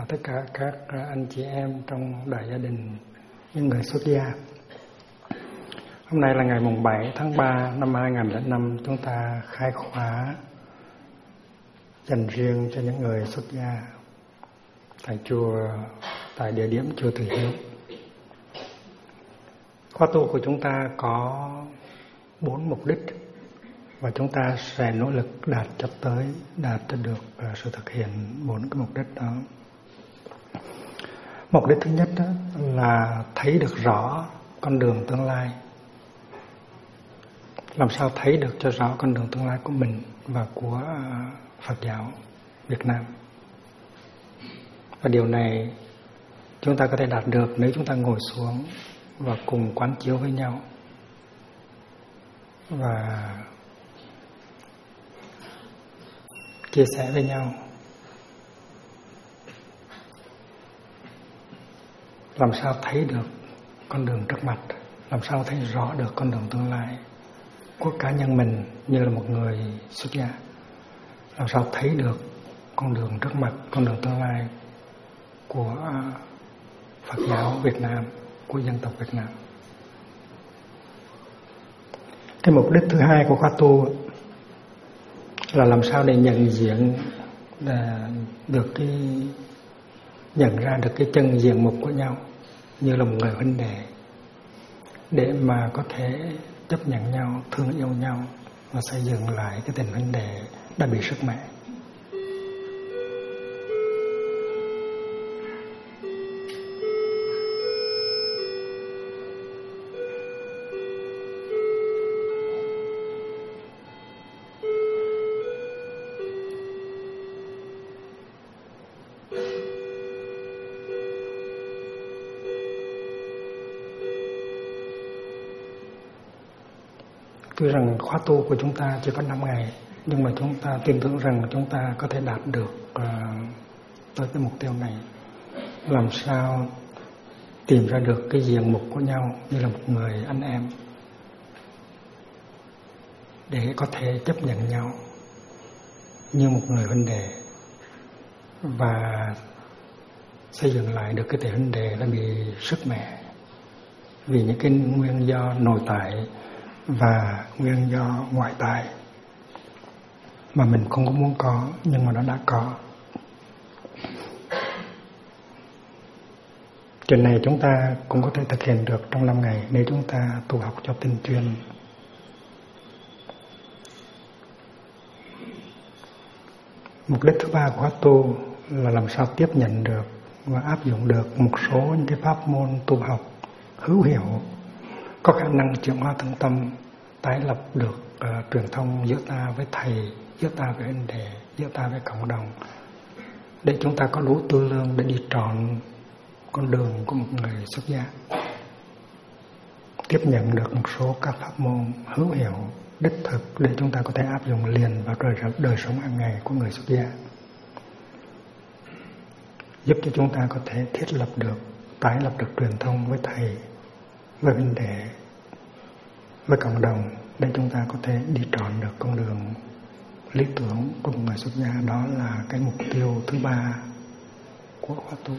tất cả các anh chị em trong đại gia đình, những người xuất gia. Hôm nay là ngày mùng 7 tháng 3 năm 2005, chúng ta khai khóa dành riêng cho những người xuất gia tại địa điểm chùa Từ Hiếu. Khóa tu của chúng ta có 4 mục đích và chúng ta sẽ nỗ lực đạt cho được sự thực hiện 4 cái mục đích đó. Mục đích thứ nhất đó là thấy được rõ con đường tương lai. Làm sao thấy được cho rõ con đường tương lai của mình và của Phật giáo Việt Nam. Và điều này chúng ta có thể đạt được nếu chúng ta ngồi xuống và cùng quán chiếu với nhau và chia sẻ với nhau. Làm sao thấy được con đường trước mặt, làm sao thấy rõ được con đường tương lai của cá nhân mình như là một người xuất gia. Làm sao thấy được con đường trước mặt, con đường tương lai của Phật giáo Việt Nam, của dân tộc Việt Nam. Cái mục đích thứ hai của khóa tu là làm sao để nhận ra được cái chân diện mục của nhau như là một người huynh đệ, để mà có thể chấp nhận nhau, thương yêu nhau và xây dựng lại cái tình huynh đệ đã bị sức mẻ. Tuy rằng khóa tu của chúng ta chỉ có 5 ngày, nhưng mà chúng ta tin tưởng rằng chúng ta có thể đạt được tới cái mục tiêu này. Làm sao tìm ra được cái diện mục của nhau như là một người anh em, để có thể chấp nhận nhau như một người huynh đệ và xây dựng lại được cái tình huynh đệ đã bị sứt mẻ vì những cái nguyên do nội tại và nguyên do ngoại tại mà mình không có muốn có, nhưng mà nó đã có. Chuyện này chúng ta cũng có thể thực hiện được trong 5 ngày nếu chúng ta tu học cho tinh chuyên. Mục đích thứ ba của khóa tu là làm sao tiếp nhận được và áp dụng được một số những cái pháp môn tu học hữu hiệu, có khả năng chuyển hóa thân tâm, tái lập được truyền thông giữa ta với thầy, giữa ta với huynh đệ, giữa ta với cộng đồng, để chúng ta có đủ tư lương để đi trọn con đường của một người xuất gia, tiếp nhận được một số các pháp môn hữu hiệu, đích thực để chúng ta có thể áp dụng liền vào đời sống hàng ngày của người xuất gia, giúp cho chúng ta có thể thiết lập được, tái lập được truyền thông với thầy, với huynh đệ, với cộng đồng, để chúng ta có thể đi trọn được con đường lý tưởng của một người xuất gia. Đó là cái mục tiêu thứ ba của khóa tu.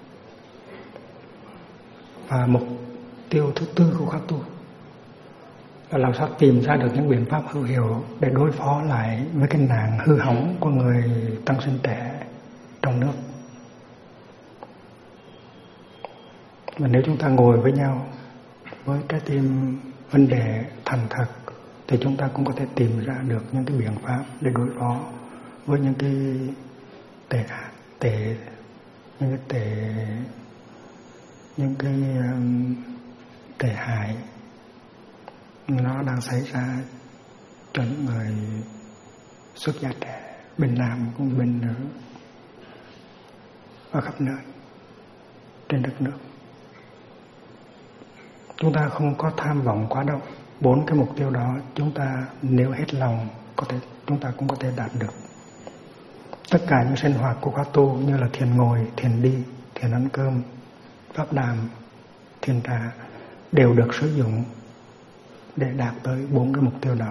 Và mục tiêu thứ tư của khóa tu là làm sao tìm ra được những biện pháp hữu hiệu để đối phó lại với cái nạn hư hỏng của người tăng sinh trẻ trong nước. Và nếu chúng ta ngồi với nhau với trái tim vấn đề thành thật thì chúng ta cũng có thể tìm ra được những cái biện pháp để đối phó với những cái tệ hại nó đang xảy ra cho những người xuất gia trẻ bên Nam cũng bên nữ ở khắp nơi trên đất nước. Chúng ta không có tham vọng quá đâu. 4 cái mục tiêu đó chúng ta nếu hết lòng chúng ta cũng có thể đạt được. Tất cả những sinh hoạt của khóa tu như là thiền ngồi, thiền đi, thiền ăn cơm, pháp đàm, thiền trà đều được sử dụng để đạt tới 4 cái mục tiêu đó.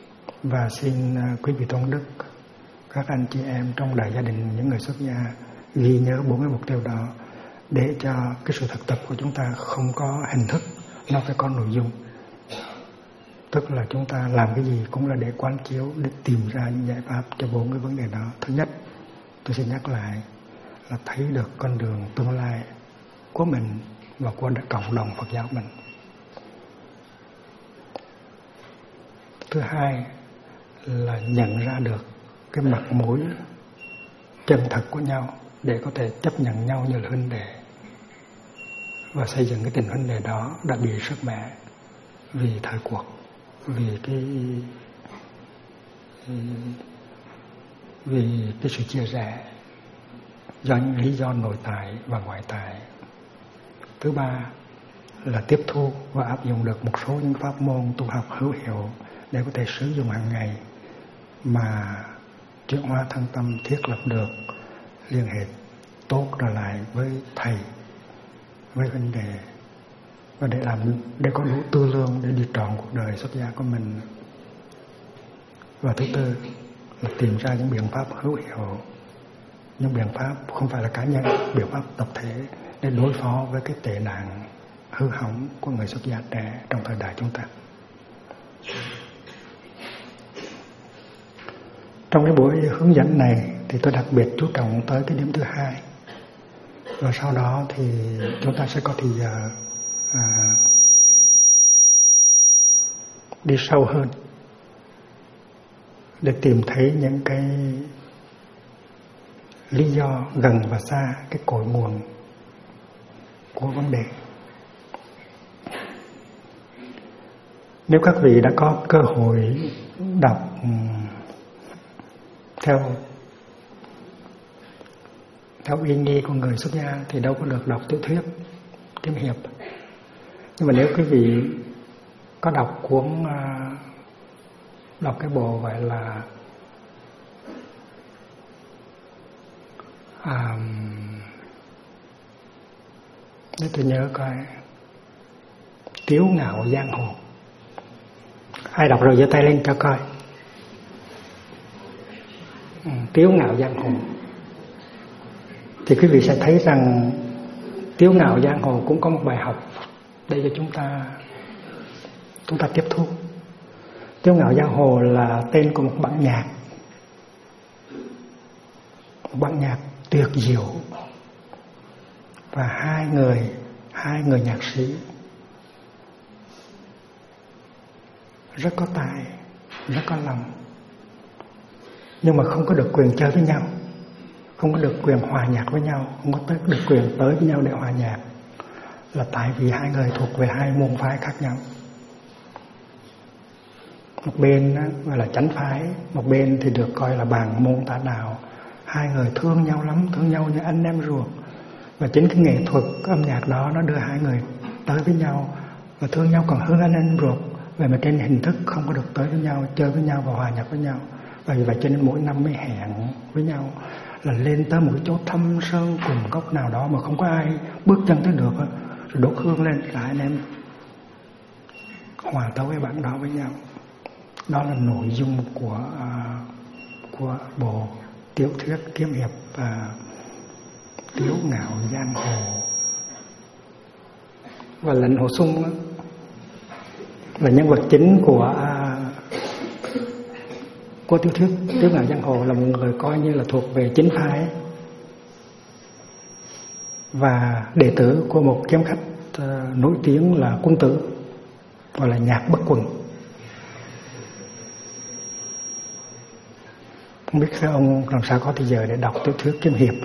Và xin quý vị tôn đức, các anh chị em trong đại gia đình, những người xuất gia ghi nhớ 4 cái mục tiêu đó để cho cái sự thực tập của chúng ta không có hình thức, nó phải có nội dung. Tức là chúng ta làm cái gì cũng là để quán chiếu, để tìm ra những giải pháp cho 4 cái vấn đề đó. Thứ nhất, tôi xin nhắc lại là thấy được con đường tương lai của mình và của cộng đồng Phật giáo mình. Thứ hai là nhận ra được cái mặt mũi chân thật của nhau để có thể chấp nhận nhau như là huynh đệ và xây dựng cái tình huynh đệ đó đã bị sức mẻ vì thời cuộc, vì cái sự chia rẽ do những lý do nội tại và ngoại tại. Thứ ba là tiếp thu và áp dụng được một số những pháp môn tu học hữu hiệu để có thể sử dụng hàng ngày mà chuyển hóa thân tâm thiết lập được liên hệ tốt trở lại với thầy, với huynh đệ, và để có đủ tư lương để đi trọn cuộc đời xuất gia của mình. Và thứ tư là tìm ra những biện pháp hữu hiệu, những biện pháp không phải là cá nhân, biện pháp tập thể để đối phó với cái tệ nạn hư hỏng của người xuất gia trẻ trong thời đại chúng ta. Trong cái buổi hướng dẫn này thì tôi đặc biệt chú trọng tới cái điểm thứ hai, và sau đó thì chúng ta sẽ có thời giờ đi sâu hơn để tìm thấy những cái lý do gần và xa cái cội nguồn của vấn đề. Nếu các vị đã có cơ hội đọc theo ý nghĩ của người xuất gia thì đâu có được đọc tiểu thuyết kiếm hiệp. Nhưng mà nếu quý vị có đọc cái bộ gọi là để tôi nhớ coi, Tiếu Ngạo Giang Hồ. Ai đọc rồi giơ tay lên cho coi. Tiếu Ngạo Giang Hồ. Thì quý vị sẽ thấy rằng Tiếu Ngạo Giang Hồ cũng có một bài học để cho chúng ta tiếp thu. Tiếu Ngạo Giang Hồ là tên của một bản nhạc, tuyệt diệu, và hai người nhạc sĩ rất có tài, rất có lòng, nhưng mà không có được quyền chơi với nhau, không có được quyền hòa nhạc với nhau, không có được quyền tới với nhau để hòa nhạc, là tại vì hai người thuộc về hai môn phái khác nhau. Một bên gọi là chánh phái, một bên thì được coi là bàn môn tả đạo. Hai người thương nhau lắm, thương nhau như anh em ruột. Và chính cái nghệ thuật âm nhạc đó nó đưa hai người tới với nhau, và thương nhau còn hơn anh em ruột. Vậy mà trên hình thức không có được tới với nhau, chơi với nhau và hòa nhạc với nhau. Và vì vậy cho nên mỗi năm mới hẹn với nhau là lên tới một cái chỗ thâm sơn cùng gốc nào đó mà không có ai bước chân tới được, rồi đốt hương lên là anh em hòa tấu cái bản đó với nhau. Đó là nội dung của bộ tiểu thuyết kiếm hiệp Tiếu Ngạo Giang Hồ. Và Lệnh Hồ Xuân là nhân vật chính của tiểu thuyết Tiếu Ngạo Giang Hồ, là một người coi như là thuộc về chính phái và đệ tử của một kiếm khách nổi tiếng là Quân Tử, gọi là Nhạc Bất Quần. Không biết các ông làm sao có thời giờ để đọc tiểu thuyết kiếm hiệp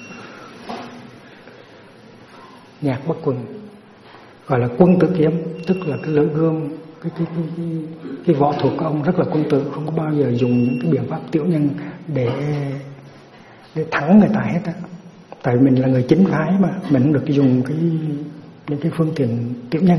Nhạc Bất Quần, gọi là Quân Tử kiếm, tức là cái lưỡi gươm, cái võ thuật của ông rất là quân tử, không có bao giờ dùng những cái biện pháp tiểu nhân để thắng người ta hết á. Tại mình là người chính phái mà, mình không được dùng những cái phương tiện tiểu nhân.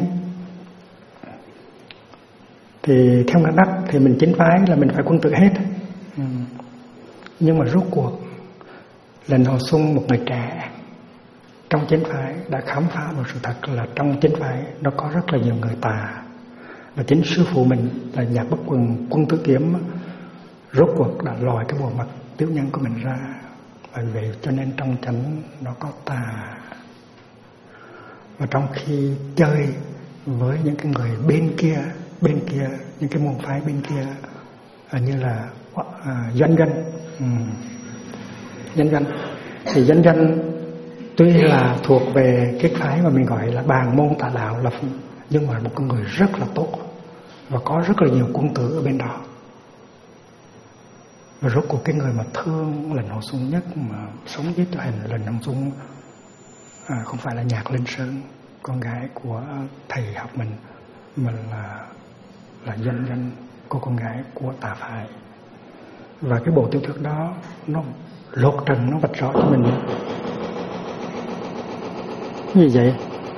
Thì theo ngã Đắc thì mình chính phái là mình phải quân tử hết. Nhưng mà rốt cuộc Lệnh Hồ Xuân, một người trẻ trong chính phái, đã khám phá một sự thật là trong chính phái nó có rất là nhiều người tà. Và chính sư phụ mình là Nhạc Bất Quần, Quân Tử kiếm, rốt cuộc đã lòi cái bộ mặt tiểu nhân của mình ra Bởi vậy cho nên trong chánh nó có tà. Và trong khi chơi với những cái người bên kia, những cái môn phái bên kia, như là doanh thì doanh tuy là thuộc về cái phái mà mình gọi là bàn môn tà đạo, nhưng mà một con người rất là tốt và có rất là nhiều quân tử ở bên đó. Và rốt cuộc cái người mà thương Lệnh Hồ Xuân nhất, mà sống với cho hành Lệnh Hồ Xuân không phải là Nhạc Linh Sơn, con gái của thầy học mình, mà là doanh, cô con gái của tà phái. Và cái bộ tiểu thuyết đó nó lột trần, nó vạch rõ cho mình. Như vậy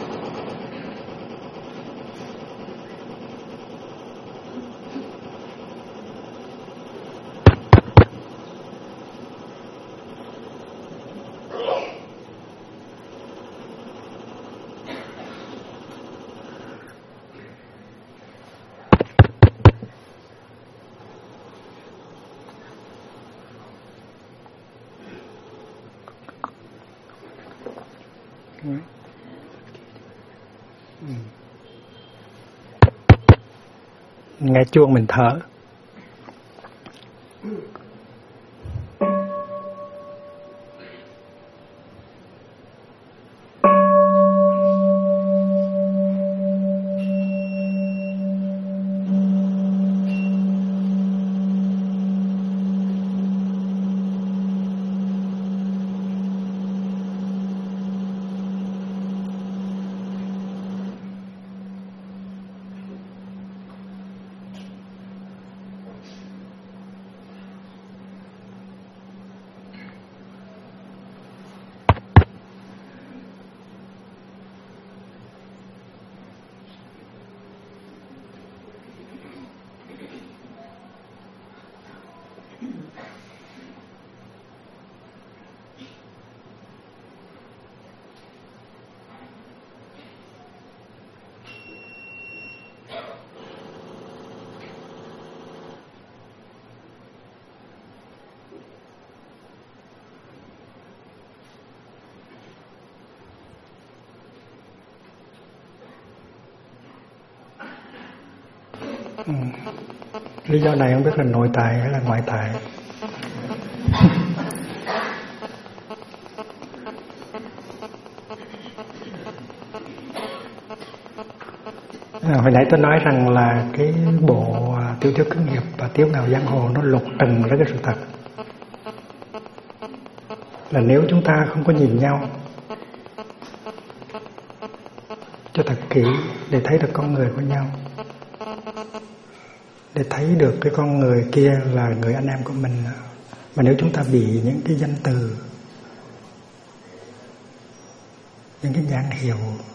nghe chuông mình thở. Lý do này không biết là nội tại hay là ngoại tại. Hồi nãy tôi nói rằng là cái bộ Tiểu thuyết Cứng Nghiệp và Tiếu Ngạo Giang Hồ nó lột trần ra cái sự thật là nếu chúng ta không có nhìn nhau cho thật kỹ để thấy được con người của nhau, để thấy được cái con người kia là người anh em của mình, mà nếu chúng ta bị những cái danh từ, những cái nhãn hiệu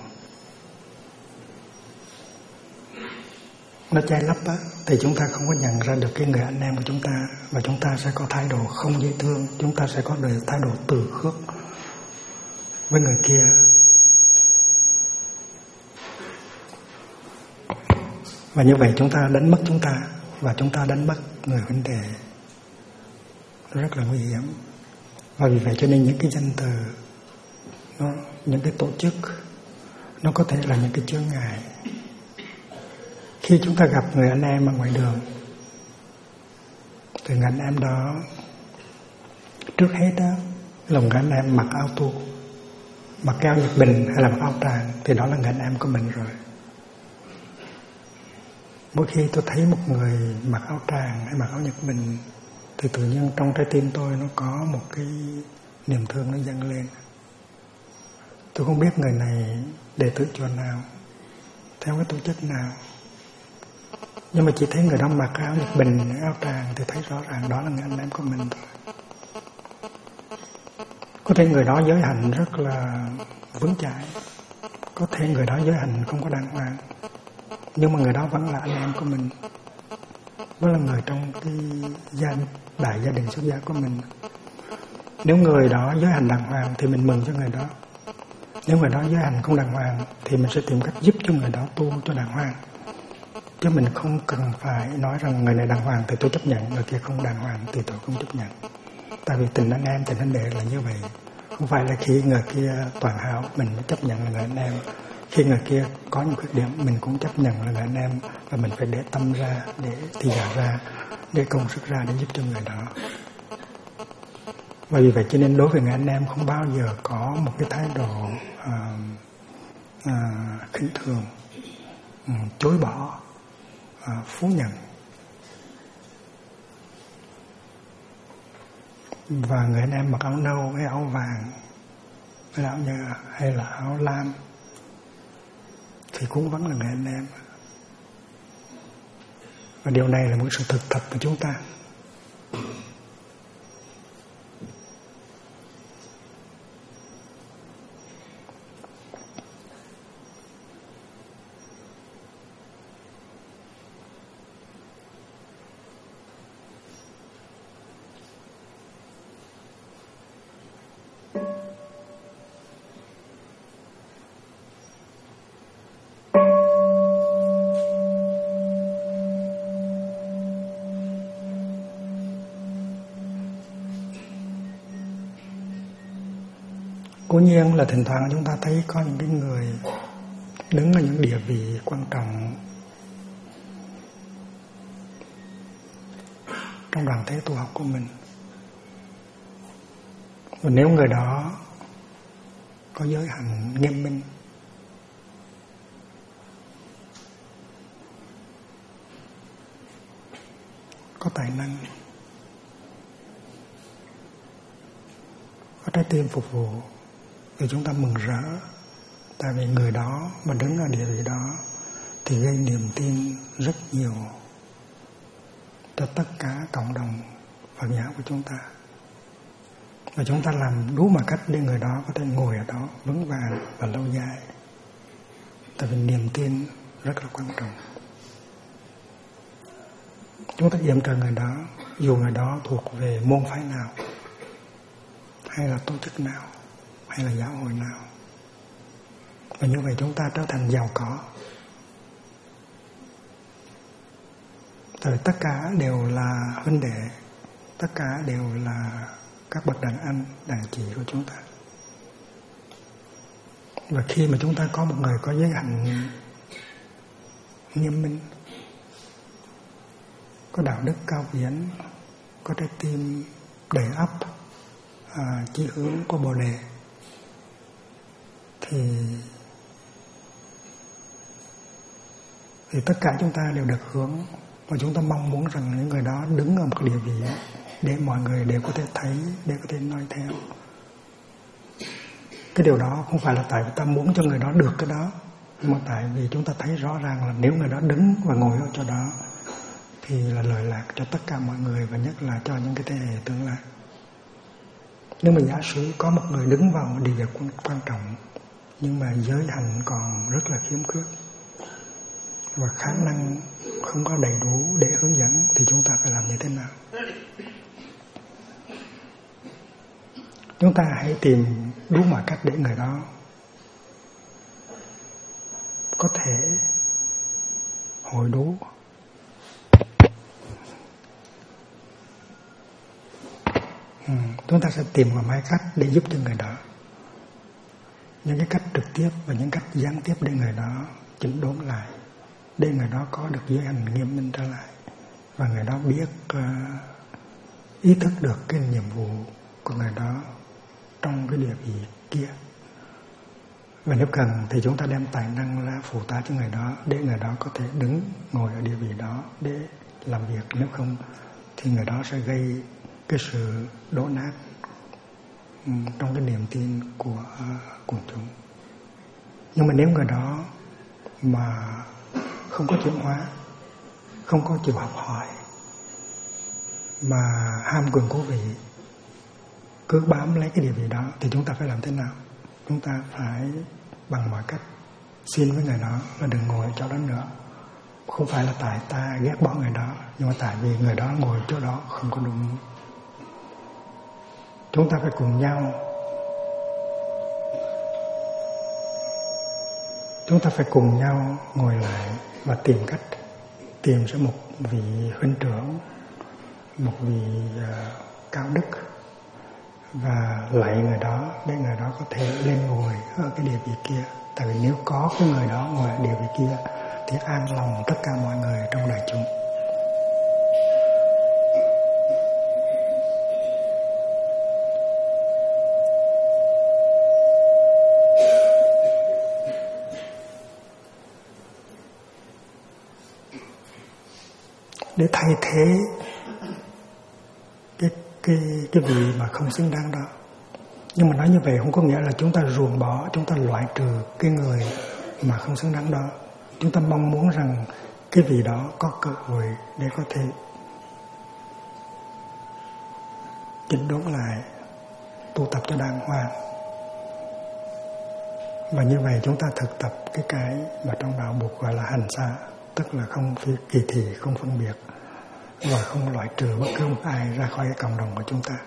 nó che lấp á, thì chúng ta không có nhận ra được cái người anh em của chúng ta, và chúng ta sẽ có thái độ không dễ thương, chúng ta sẽ có thái độ từ khước với người kia. Và như vậy chúng ta đánh mất chúng ta, và chúng ta đánh mất người vấn đề. Nó rất là nguy hiểm. Và vì vậy cho nên những cái danh từ, những cái tổ chức, nó có thể là những cái chướng ngại. Khi chúng ta gặp người anh em ở ngoài đường, thì người anh em đó trước hết đó là người anh em mặc áo tu, mặc áo Nhật Bình hay là mặc áo tràng, thì đó là người anh em của mình rồi. Mỗi khi tôi thấy một người mặc áo tràng hay mặc áo Nhật Bình thì tự nhiên trong trái tim tôi nó có một cái niềm thương nó dâng lên. Tôi không biết người này đệ tử chùa nào, theo cái tổ chức nào, nhưng mà chỉ thấy người đó mặc áo Nhật Bình, áo tràng thì thấy rõ ràng đó là người anh em của mình thôi. Có thể người đó giới hạnh rất là vững chãi, có thể người đó giới hạnh không có đàng hoàng, nhưng mà người đó vẫn là anh em của mình, vẫn là người trong cái đại gia đình xuất gia của mình. Nếu người đó giới hành đàng hoàng thì mình mừng cho người đó. Nếu người đó giới hành không đàng hoàng thì mình sẽ tìm cách giúp cho người đó tu cho đàng hoàng. Chứ mình không cần phải nói rằng người này đàng hoàng thì tôi chấp nhận, người kia không đàng hoàng thì tôi không chấp nhận. Tại vì tình anh em, tình huynh đệ là như vậy. Không phải là khi người kia toàn hảo mình mới chấp nhận là người anh em. Khi người kia có những khuyết điểm mình cũng chấp nhận là người anh em, và mình phải để tâm ra, để thì ra, để công sức ra để giúp cho người đó. Và vì vậy cho nên đối với người anh em không bao giờ có một cái thái độ khinh thường, chối bỏ, phủ nhận. Và người anh em mặc áo nâu hay áo vàng hay là áo nhờ hay là áo lam thì cũng vẫn là người anh em. Và điều này là một sự thực tập của chúng ta. Cố nhiên là thỉnh thoảng chúng ta thấy có những cái người đứng ở những địa vị quan trọng trong đoàn thể tu học của mình. Và nếu người đó có giới hạnh nghiêm minh, có tài năng, có trái tim phục vụ, thì chúng ta mừng rỡ. Tại vì người đó mà đứng ở địa vị đó thì gây niềm tin rất nhiều cho tất cả cộng đồng Phật giáo của chúng ta. Và chúng ta làm đủ mọi cách để người đó có thể ngồi ở đó vững vàng và lâu dài. Tại vì niềm tin rất là quan trọng. Chúng ta yểm trợ người đó, dù người đó thuộc về môn phái nào, hay là tổ chức nào, hay là giáo hội nào. Và như vậy chúng ta trở thành giàu có. Tại vì tất cả đều là huynh đệ, tất cả đều là các bậc đàn anh, đàn chị của chúng ta. Và khi mà chúng ta có một người có giới hạnh nghiêm minh, có đạo đức cao viễn, có trái tim đầy ắp chí hướng của Bồ Đề, thì tất cả chúng ta đều được hưởng. Và chúng ta mong muốn rằng những người đó đứng ở một cái địa vị để mọi người đều có thể thấy, để có thể nói theo. Cái điều đó không phải là tại vì ta muốn cho người đó được cái đó, mà tại vì chúng ta thấy rõ ràng là nếu người đó đứng và ngồi ở chỗ đó thì là lợi lạc cho tất cả mọi người, và nhất là cho những cái thế hệ tương lai. Nếu mà giả sử có một người đứng vào địa vị quan trọng nhưng mà giới hạnh còn rất là khiếm khuyết và khả năng không có đầy đủ để hướng dẫn, thì chúng ta phải làm như thế nào? Chúng ta hãy tìm đủ mọi cách để người đó có thể hội đủ. Chúng ta sẽ tìm một mấy cách để giúp cho người đó. Những cái cách trực tiếp và những cách gián tiếp để người đó chỉnh đốn lại, để người đó có được giới hành nghiêm minh trở lại, và người đó biết ý thức được cái nhiệm vụ của người đó trong cái địa vị kia. Và nếu cần thì chúng ta đem tài năng ra phụ tá cho người đó, để người đó có thể đứng ngồi ở địa vị đó để làm việc. Nếu không thì người đó sẽ gây cái sự đổ nát trong cái niềm tin của quần chúng. Nhưng mà nếu người đó mà không có chuyển hóa, không có chịu học hỏi, mà ham quyền cố vị, cứ bám lấy cái địa vị đó, thì chúng ta phải làm thế nào? Chúng ta phải bằng mọi cách xin với người đó là đừng ngồi ở chỗ đó nữa. Không phải là tại ta ghét bỏ người đó, nhưng mà tại vì người đó ngồi chỗ đó không có đúng. Chúng ta phải cùng nhau, chúng ta phải cùng nhau ngồi lại và tìm cách tìm ra một vị huynh trưởng, một vị cao đức và lạy người đó để người đó có thể lên ngồi ở cái địa vị kia. Tại vì nếu có cái người đó ngồi ở địa vị kia thì an lòng tất cả mọi người trong đại chúng. Để thay thế cái vị mà không xứng đáng đó. Nhưng mà nói như vậy không có nghĩa là chúng ta ruồng bỏ, chúng ta loại trừ cái người mà không xứng đáng đó. Chúng ta mong muốn rằng cái vị đó có cơ hội để có thể chỉnh đốn lại, tu tập cho đàng hoàng. Và như vậy chúng ta thực tập cái mà trong đạo Bụt gọi là hành xả, tức là không kỳ thị, không phân biệt và không loại trừ bất cứ một ai ra khỏi cái cộng đồng của chúng ta.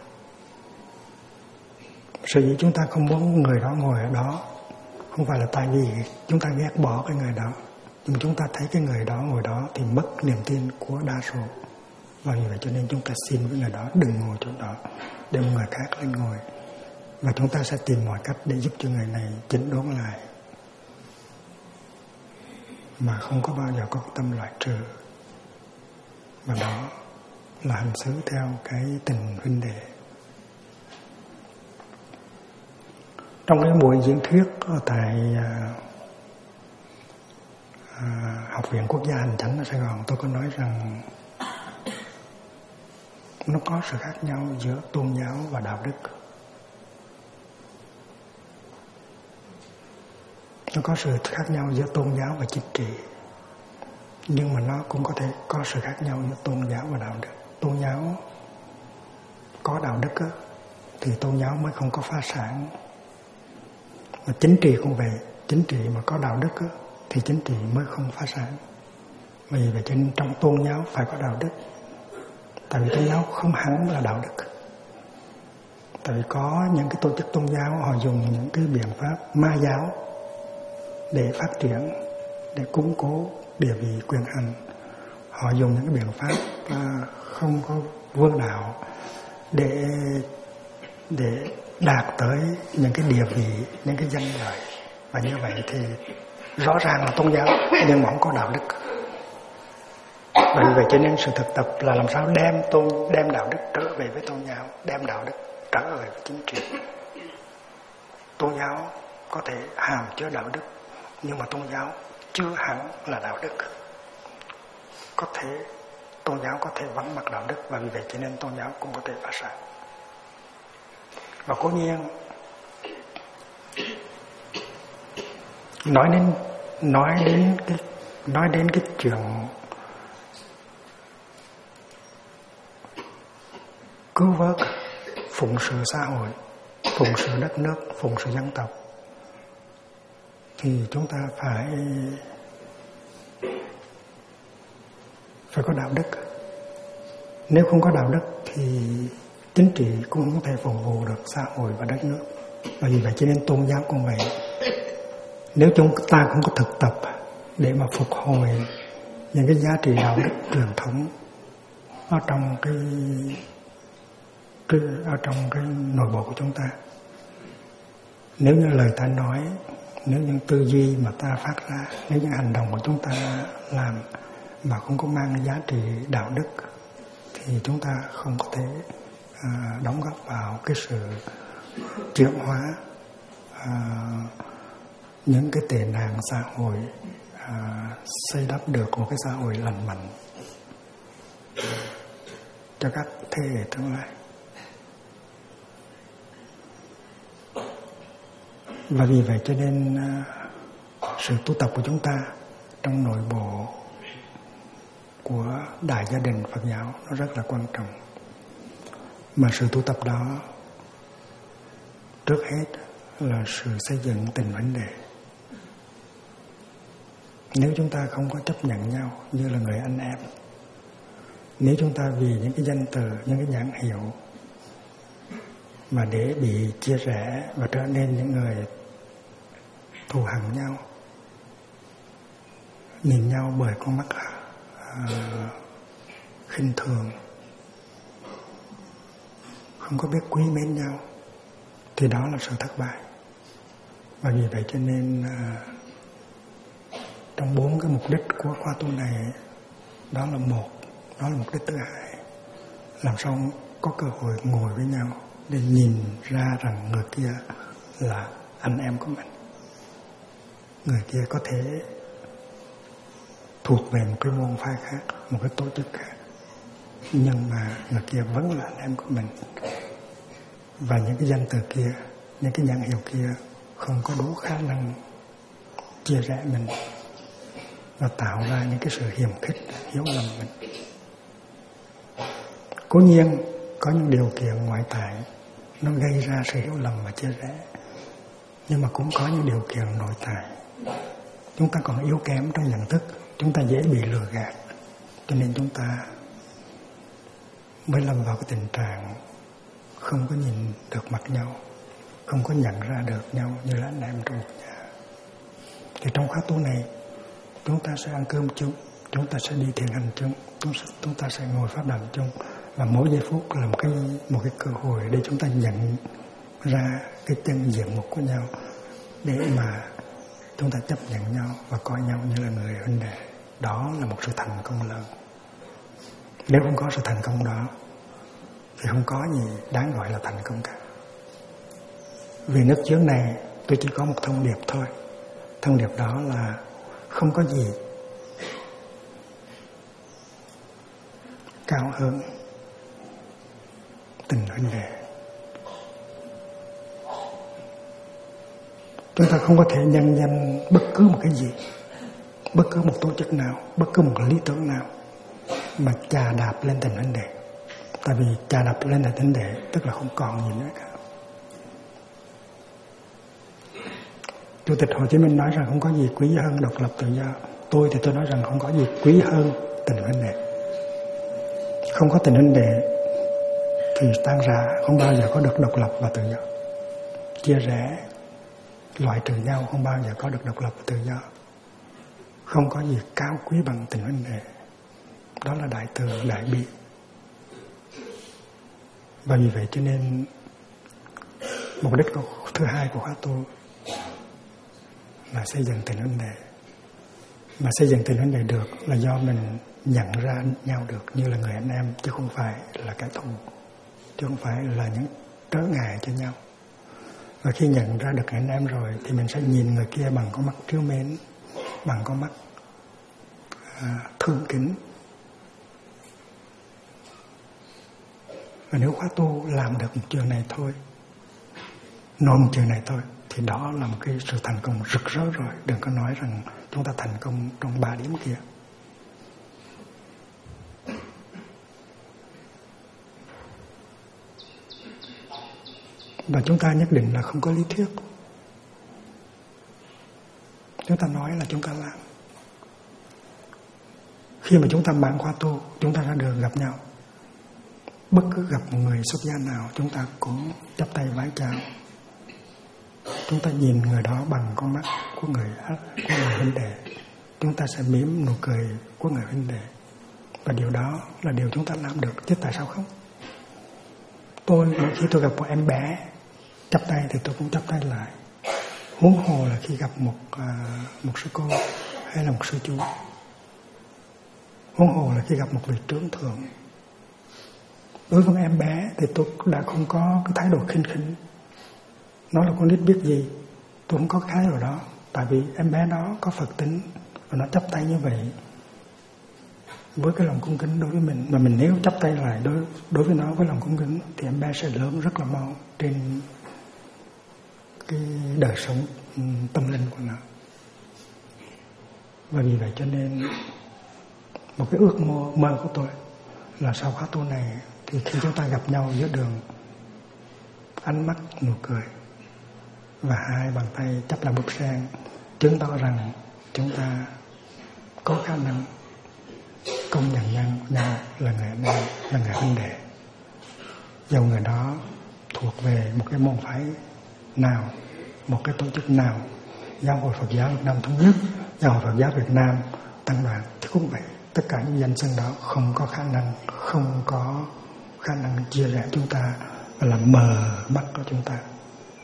Sở dĩ chúng ta không muốn người đó ngồi ở đó không phải là tại vì chúng ta ghét bỏ cái người đó, nhưng chúng ta thấy cái người đó ngồi đó thì mất niềm tin của đa số. Và như vậy cho nên chúng ta xin với người đó đừng ngồi chỗ đó, để một người khác lên ngồi. Và chúng ta sẽ tìm mọi cách để giúp cho người này chỉnh đốn lại, mà không có bao giờ có tâm loại trừ. Và đó là hành xử theo cái tình huynh đệ. Trong cái buổi diễn thuyết ở tại Học viện Quốc gia Hành Chánh ở Sài Gòn, tôi có nói rằng nó có sự khác nhau giữa tôn giáo và đạo đức. Nó có sự khác nhau giữa tôn giáo và chính trị. Nhưng mà nó cũng có thể có sự khác nhau giữa tôn giáo và đạo đức. Tôn giáo có đạo đức thì tôn giáo mới không có phá sản. Mà chính trị cũng vậy, chính trị mà có đạo đức thì chính trị mới không phá sản. Vì vậy cho nên trong tôn giáo phải có đạo đức. Tại vì tôn giáo không hẳn là đạo đức. Tại vì có những cái tổ chức tôn giáo họ dùng những cái biện pháp ma giáo để phát triển, để củng cố địa vị quyền hành. Họ dùng những cái biện pháp không có vương đạo để đạt tới những cái địa vị, những cái danh lợi. Và như vậy thì rõ ràng là tôn giáo nhưng mà không có đạo đức. Vì vậy cho nên sự thực tập là làm sao đem đạo đức trở về với tôn giáo, đem đạo đức trở về với chính trị. Tôn giáo có thể hàm chứa đạo đức, nhưng mà tôn giáo chưa hẳn là đạo đức. Có thể tôn giáo có thể vắng mặt đạo đức, và vì vậy cho nên tôn giáo cũng có thể phá sản. Và cố nhiên nói đến cái chuyện cứu vớt, phụng sự xã hội, phụng sự đất nước, phụng sự dân tộc, thì chúng ta phải có đạo đức. Nếu không có đạo đức thì chính trị cũng không thể phục vụ được xã hội và đất nước. Và vì vậy cho nên tôn giáo cũng vậy. Nếu chúng ta không có thực tập để mà phục hồi những cái giá trị đạo đức truyền thống ở trong cái nội bộ của chúng ta, nếu như lời ta nói, nếu những tư duy mà ta phát ra, nếu những hành động của chúng ta làm mà không có mang giá trị đạo đức, thì chúng ta không có thể đóng góp vào cái sự chuyển hóa những cái tệ nạn xã hội, xây đắp được một cái xã hội lành mạnh cho các thế hệ tương lai. Và vì vậy cho nên sự tu tập của chúng ta trong nội bộ của đại gia đình Phật giáo nó rất là quan trọng. Mà sự tu tập đó trước hết là sự xây dựng tình huynh đệ. Nếu chúng ta không có chấp nhận nhau như là người anh em, nếu chúng ta vì những cái danh từ, những cái nhãn hiệu mà để bị chia rẽ và trở nên những người thù hằn nhau, nhìn nhau bởi con mắt khinh thường, không có biết quý mến nhau, thì đó là sự thất bại. Và vì vậy cho nên trong 4 cái mục đích của khóa tu này, đó là mục đích thứ hai, làm sao có cơ hội ngồi với nhau để nhìn ra rằng người kia là anh em của mình. Người kia có thể thuộc về một cái môn phái khác, một cái tổ chức khác, nhưng mà người kia vẫn là anh em của mình. Và những cái danh từ kia, những cái nhãn hiệu kia không có đủ khả năng chia rẽ mình và tạo ra những cái sự hiềm khích, hiểu lầm mình. Cố nhiên có những điều kiện ngoại tại nó gây ra sự hiểu lầm và chia rẽ, nhưng mà cũng có những điều kiện nội tại. Chúng ta còn yếu kém trong nhận thức, chúng ta dễ bị lừa gạt, cho nên chúng ta mới lâm vào cái tình trạng không có nhìn được mặt nhau, không có nhận ra được nhau như là anh em trong một nhà. Thì trong khóa tu này, chúng ta sẽ ăn cơm chung, chúng ta sẽ đi thiền hành chung, chúng ta sẽ ngồi pháp đàn chung, và mỗi giây phút là một cái cơ hội để chúng ta nhận ra cái chân diện mục của nhau, để mà chúng ta chấp nhận nhau và coi nhau như là người huynh đệ. Đó là một sự thành công lớn. Nếu không có sự thành công đó thì không có gì đáng gọi là thành công cả. Vì nước chướng này tôi chỉ có một thông điệp thôi. Thông điệp đó là không có gì cao hơn tình huynh đệ. Chúng ta không có thể nhân danh bất cứ một cái gì, bất cứ một tổ chức nào, bất cứ một lý tưởng nào mà chà đạp lên tình huynh đệ. Tại vì chà đạp lên tình huynh đệ tức là không còn gì nữa cả. Chủ tịch Hồ Chí Minh nói rằng không có gì quý hơn độc lập tự do. Tôi thì tôi nói rằng không có gì quý hơn tình huynh đệ. Không có tình huynh đệ thì tan rã, không bao giờ có được độc lập và tự do. Chia rẽ, loại trừ nhau, không bao giờ có được độc lập và tự do. Không có gì cao quý bằng tình huynh đệ. Đó là đại từ, đại bi. Và vì vậy cho nên mục đích thứ hai của khóa tu là xây dựng tình huynh đệ. Mà xây dựng tình huynh đệ được là do mình nhận ra nhau được như là người anh em, chứ không phải là kẻ thù, chứ không phải là những trở ngại cho nhau. Và khi nhận ra được anh em rồi thì mình sẽ nhìn người kia bằng con mắt trìu mến, bằng con mắt thương kính. Và nếu khóa tu làm được một trường này thôi, nói một trường này thôi, thì đó là một cái sự thành công rực rỡ rồi. Đừng có nói rằng chúng ta thành công trong 3 điểm kia. Và chúng ta nhất định là không có lý thuyết. Chúng ta nói là chúng ta làm. Khi mà chúng ta bạn khóa tu, chúng ta ra đường gặp nhau, bất cứ gặp một người xuất gia nào, chúng ta cũng chắp tay vái chào. Chúng ta nhìn người đó bằng con mắt của người huynh đệ. Chúng ta sẽ mỉm nụ cười của người huynh đệ. Và điều đó là điều chúng ta làm được, chứ tại sao không? Mỗi khi tôi gặp một em bé chắp tay thì tôi cũng chắp tay lại. Huống hồ là khi gặp một sư cô hay là một sư chú. Huống hồ là khi gặp một vị trưởng thượng. Đối với em bé thì tôi đã không có cái thái độ khinh khỉnh. Nó là con nít biết gì, tôi không có cái thái độ đó. Tại vì em bé đó có Phật tính và nó chắp tay như vậy với cái lòng cung kính đối với mình. Mà mình nếu chắp tay lại đối với nó với lòng cung kính thì em bé sẽ lớn rất là mau trên cái đời sống tâm linh của nó. Và vì vậy cho nên một cái ước mơ của tôi là sau khóa tu này thì khi chúng ta gặp nhau giữa đường, ánh mắt, nụ cười và hai bàn tay chắp lại búp sen chứng tỏ rằng chúng ta có khả năng công nhận nhau là người anh em, là người huynh đệ. Dầu người đó thuộc về một cái môn phái nào, một cái tổ chức nào, Giáo hội Phật giáo Việt Nam Thống Nhất, Giáo hội Phật giáo Việt Nam Tăng đoàn, thì cũng vậy. Tất cả những danh xưng đó không có khả năng chia rẽ chúng ta và làm mờ mắt của chúng ta.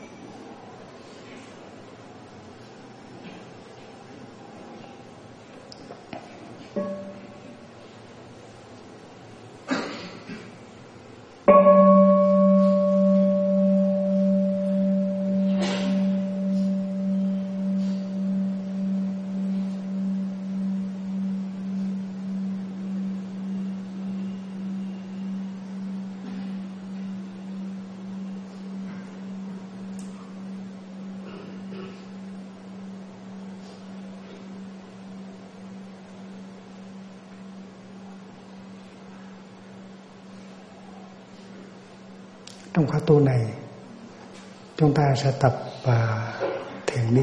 Trong khóa tu này chúng ta sẽ tập thiền đi.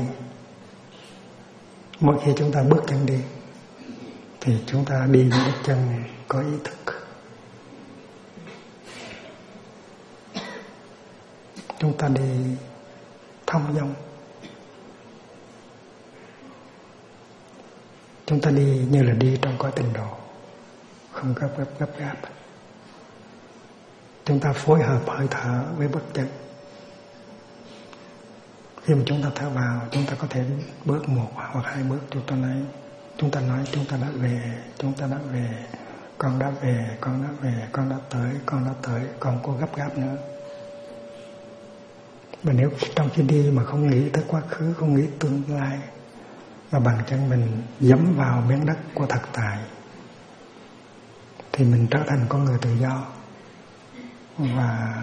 Mỗi khi chúng ta bước chân đi thì chúng ta đi những bước chân có ý thức. Chúng ta đi thông dong. Chúng ta đi như là đi trong cõi tịnh độ, không gấp gáp. Chúng ta phối hợp hơi thở với bước chân. Khi mà chúng ta thở vào, chúng ta có thể bước 1 hoặc 2 bước. Chúng ta nói chúng ta đã về, con đã về, con đã tới, con có gấp gáp nữa. Và nếu trong khi đi mà không nghĩ tới quá khứ, không nghĩ tương lai, mà bàn chân mình dẫm vào miếng đất của thực tại, thì mình trở thành con người tự do. Và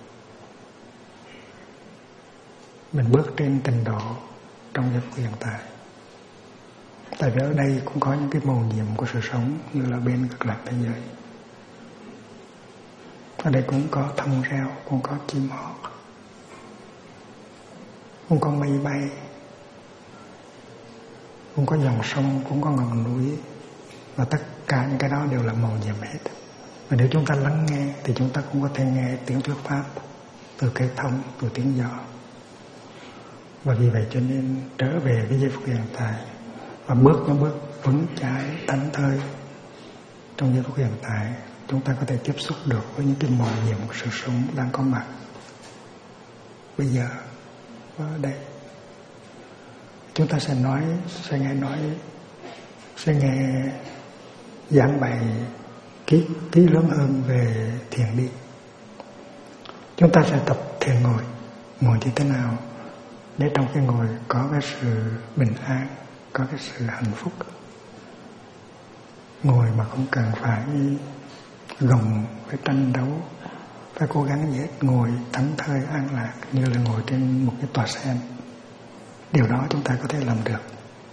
mình bước trên tịnh độ trong giây phút hiện tại. Tại vì ở đây cũng có những cái mầu nhiệm của sự sống, như là bên cực lạc thế giới. Ở đây cũng có thông reo, cũng có chim hót, cũng có mây bay, cũng có dòng sông, cũng có ngọn núi. Và tất cả những cái đó đều là mầu nhiệm hết. Và nếu chúng ta lắng nghe thì chúng ta cũng có thể nghe tiếng thuyết pháp từ cây thông, từ tiếng gió. Và vì vậy cho nên trở về cái giây phút hiện tại và bước những bước vững chãi, thảnh thơi trong giây phút hiện tại, chúng ta có thể tiếp xúc được với những cái mầu nhiệm của sự sống đang có mặt bây giờ và ở đây. Chúng ta sẽ nghe giảng bài kỹ lưỡng hơn về thiền đi. Chúng ta sẽ tập thiền ngồi như thế nào để trong cái ngồi có cái sự bình an, có cái sự hạnh phúc. Ngồi mà không cần phải gồng, phải tranh đấu, phải cố gắng gì hết. Ngồi thảnh thơi an lạc như là ngồi trên một cái tòa sen. Điều đó chúng ta có thể làm được.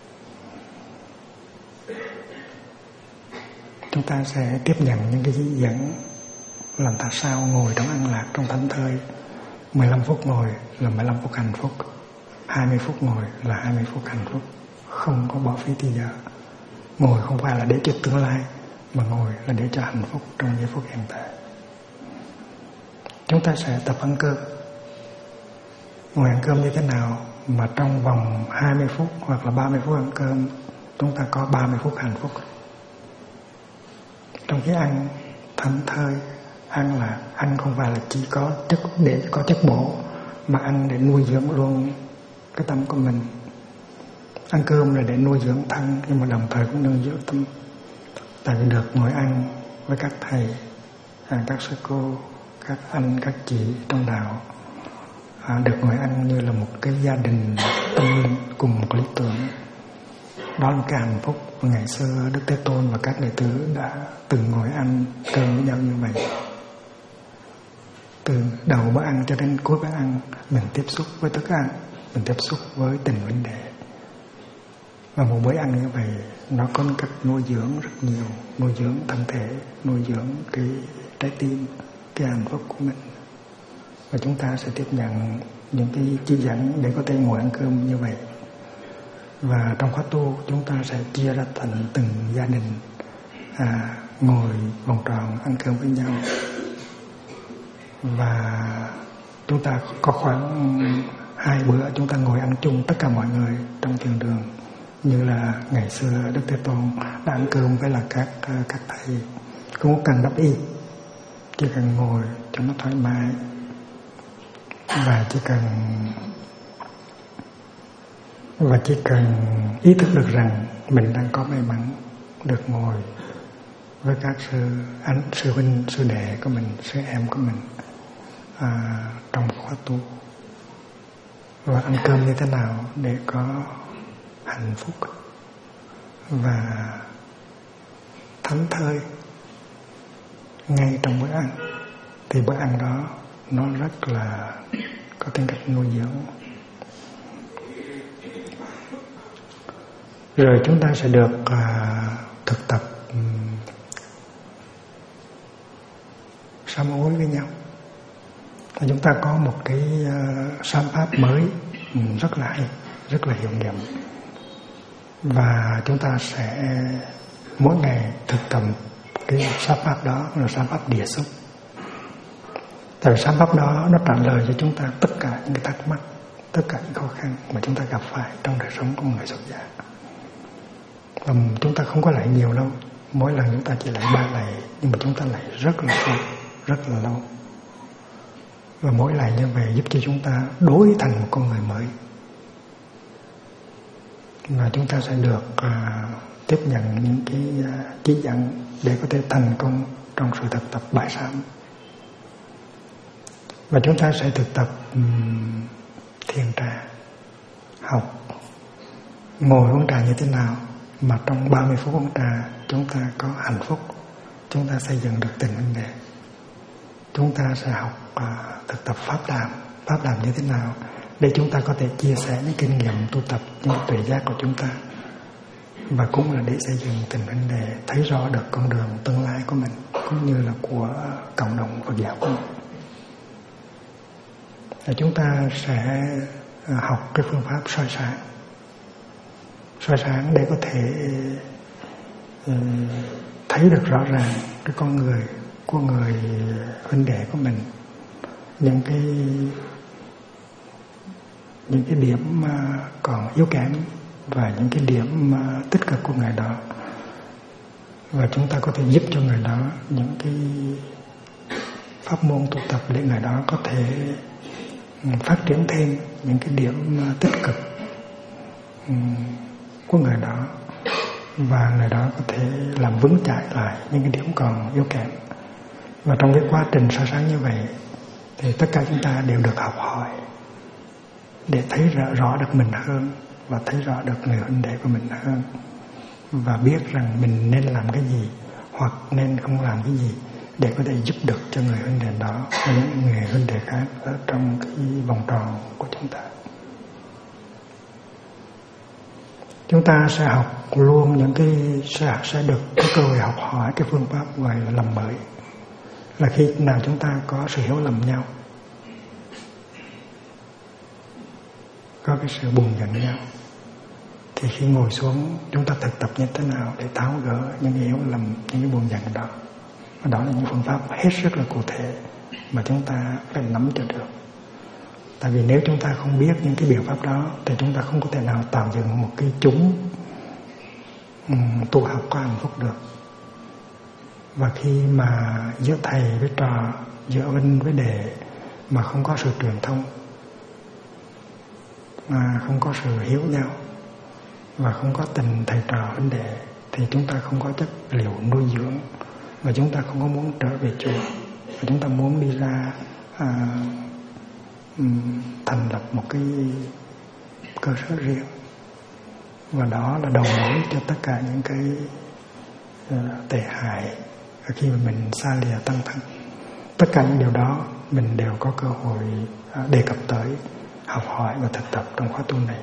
Chúng ta sẽ tiếp nhận những cái chỉ dẫn làm tại sao ngồi trong an lạc, trong thảnh thơi. 15 phút ngồi là 15 phút hạnh phúc, 20 phút ngồi là 20 phút hạnh phúc, không có bỏ phí thời giờ. Ngồi không phải là để cho tương lai, mà ngồi là để cho hạnh phúc trong giây phút hiện tại. Chúng ta sẽ tập ăn cơm. Ngồi ăn cơm như thế nào mà trong vòng 20 phút hoặc là 30 phút ăn cơm, chúng ta có 30 phút hạnh phúc. Trong khi ăn thảnh thơi, ăn là ăn không phải là chỉ có chất bổ, mà ăn để nuôi dưỡng luôn cái tâm của mình. Ăn cơm là để nuôi dưỡng thân, nhưng mà đồng thời cũng nuôi dưỡng tâm. Tại vì được ngồi ăn với các thầy, các sư cô, các anh, các chị trong đạo, được ngồi ăn như là một cái gia đình tâm linh cùng một lý tưởng. Đó là cái hạnh phúc. Ngày xưa Đức Thế Tôn và các đệ tử đã từng ngồi ăn cơm với nhau như vậy. Từ đầu bữa ăn cho đến cuối bữa ăn, mình tiếp xúc với thức ăn, mình tiếp xúc với tình huynh đệ. Và một bữa ăn như vậy nó có cách nuôi dưỡng rất nhiều, nuôi dưỡng thân thể, nuôi dưỡng cái trái tim, cái hạnh phúc của mình. Và chúng ta sẽ tiếp nhận những cái chỉ dẫn để có thể ngồi ăn cơm như vậy. Và trong khóa tu chúng ta sẽ chia ra thành từng gia đình ngồi vòng tròn ăn cơm với nhau. Và chúng ta có khoảng 2 bữa chúng ta ngồi ăn chung tất cả mọi người trong thiền đường, như là ngày xưa Đức Thế Tôn đã ăn cơm với là các thầy. Không có cần đắp y, chỉ cần ngồi cho nó thoải mái, và chỉ cần ý thức được rằng mình đang có may mắn được ngồi với các sư huynh, sư đệ của mình, sư em của mình trong khóa tu. Và ăn cơm như thế nào để có hạnh phúc và thảnh thơi ngay trong bữa ăn, thì bữa ăn đó nó rất là có tính cách nuôi dưỡng. Rồi chúng ta sẽ được thực tập sám hối với nhau. Chúng ta có một cái sáng pháp mới rất là hay, rất là hiệu nghiệm, và chúng ta sẽ mỗi ngày thực tập cái sáng pháp đó là sáng pháp địa xúc. Tại vì sáng pháp đó nó trả lời cho chúng ta tất cả những cái thắc mắc, tất cả những khó khăn mà chúng ta gặp phải trong đời sống của một người xuất gia. Và chúng ta không có lạy nhiều đâu, mỗi lần chúng ta chỉ lạy 3 lạy, nhưng mà chúng ta lạy rất là lâu, rất là lâu. Và mỗi lạy như vậy giúp cho chúng ta đối thành một con người mới, và chúng ta sẽ được tiếp nhận những cái chỉ dẫn để có thể thành công trong sự thực tập bãi sám. Và chúng ta sẽ thực tập thiền trà, học ngồi uống trà như thế nào mà trong 30 phút uống trà chúng ta có hạnh phúc, chúng ta xây dựng được tình huynh đệ. Chúng ta sẽ học thực tập pháp đàm như thế nào để chúng ta có thể chia sẻ những kinh nghiệm tu tập, những tuệ giác của chúng ta, và cũng là để xây dựng tình huynh đệ, thấy rõ được con đường tương lai của mình cũng như là của cộng đồng Phật giáo của mình. Và chúng ta sẽ học cái phương pháp soi sáng để có thể thấy được rõ ràng cái con người của người huynh đệ của mình, những cái điểm mà còn yếu kém và những cái điểm mà tích cực của người đó, và chúng ta có thể giúp cho người đó những cái pháp môn tu tập để người đó có thể phát triển thêm những cái điểm tích cực của người đó, và người đó có thể làm vững chãi lại những cái điểm còn yếu kém. Và trong cái quá trình soi sáng như vậy thì tất cả chúng ta đều được học hỏi để thấy rõ được mình hơn, và thấy rõ được người huynh đệ của mình hơn, và biết rằng mình nên làm cái gì hoặc nên không làm cái gì để có thể giúp được cho người huynh đệ đó và những người huynh đệ khác ở trong cái vòng tròn của chúng ta. Chúng ta sẽ học luôn những cái sẽ được cái cơ hội học hỏi cái phương pháp gọi là làm mới, là khi nào chúng ta có sự hiểu lầm nhau, có cái sự buồn giận nhau, thì khi ngồi xuống chúng ta thực tập như thế nào để tháo gỡ những cái hiểu lầm, những cái buồn giận đó. Và đó là những phương pháp hết sức là cụ thể mà chúng ta phải nắm cho được. Tại vì nếu chúng ta không biết những cái biện pháp đó thì chúng ta không có thể nào tạo dựng một cái chúng tu học có hạnh phúc được. Và khi mà giữa thầy với trò, giữa huynh với đệ mà không có sự truyền thông, mà không có sự hiểu nhau, và không có tình thầy trò huynh đệ, thì chúng ta không có chất liệu nuôi dưỡng, và chúng ta không có muốn trở về chùa, và chúng ta muốn đi ra thành lập một cái cơ sở riêng. Và đó là đầu mối cho tất cả những cái tệ hại khi mà mình xa lìa tăng thân. Tất cả những điều đó mình đều có cơ hội đề cập tới, học hỏi và thực tập trong khóa tu này.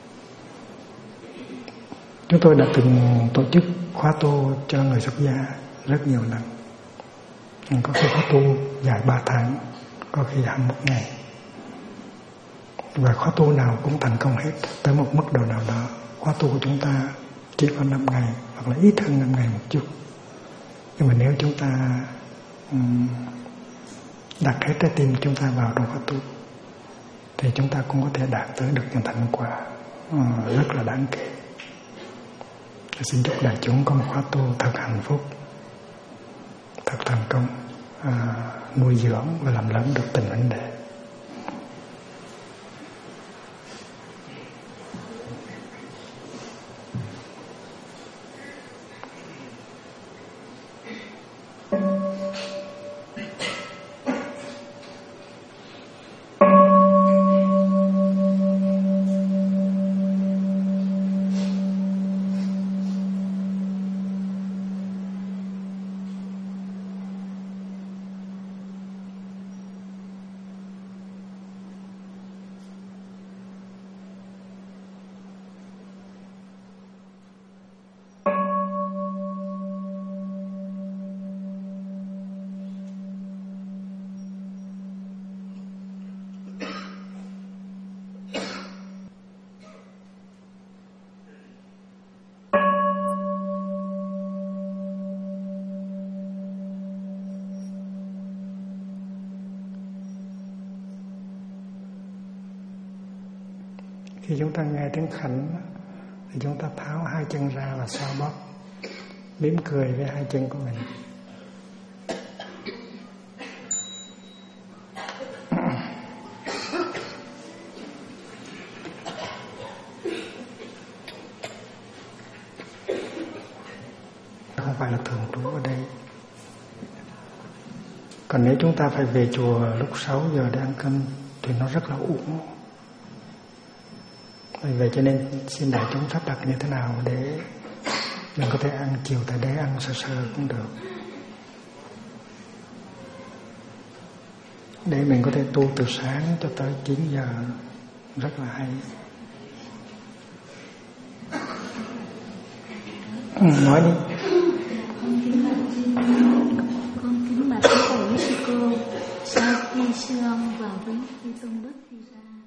Chúng tôi đã từng tổ chức khóa tu cho người xuất gia rất nhiều lần. Có khi khóa tu dài 3 tháng, có khi 21 ngày. Và khóa tu nào cũng thành công hết tới một mức độ nào đó. Khóa tu của chúng ta chỉ có 5 ngày hoặc là ít hơn 5 ngày một chút. Nhưng mà nếu chúng ta đặt hết trái tim chúng ta vào trong khóa tu thì chúng ta cũng có thể đạt tới được những thành quả rất là đáng kể. Xin chúc đại chúng có một khóa tu thật hạnh phúc, thật thành công, nuôi dưỡng và làm lớn được tình huynh đệ. Khi chúng ta nghe tiếng khánh thì chúng ta tháo hai chân ra và xoa bóp, mỉm cười với hai chân của mình. Không phải là thường trú ở đây. Còn nếu chúng ta phải về chùa lúc 6 giờ để ăn cơm thì nó rất là uổng. Vì vậy cho nên xin đại chúng sắp đặt như thế nào để mình có thể ăn chiều tại đây, ăn sơ sơ cũng được, để mình có thể tu từ sáng cho tới 9 giờ, rất là hay. Nói đi. Con kính bạch thầy với sư cô, sau khi sư ông vào với Chư Tôn Đức đi ra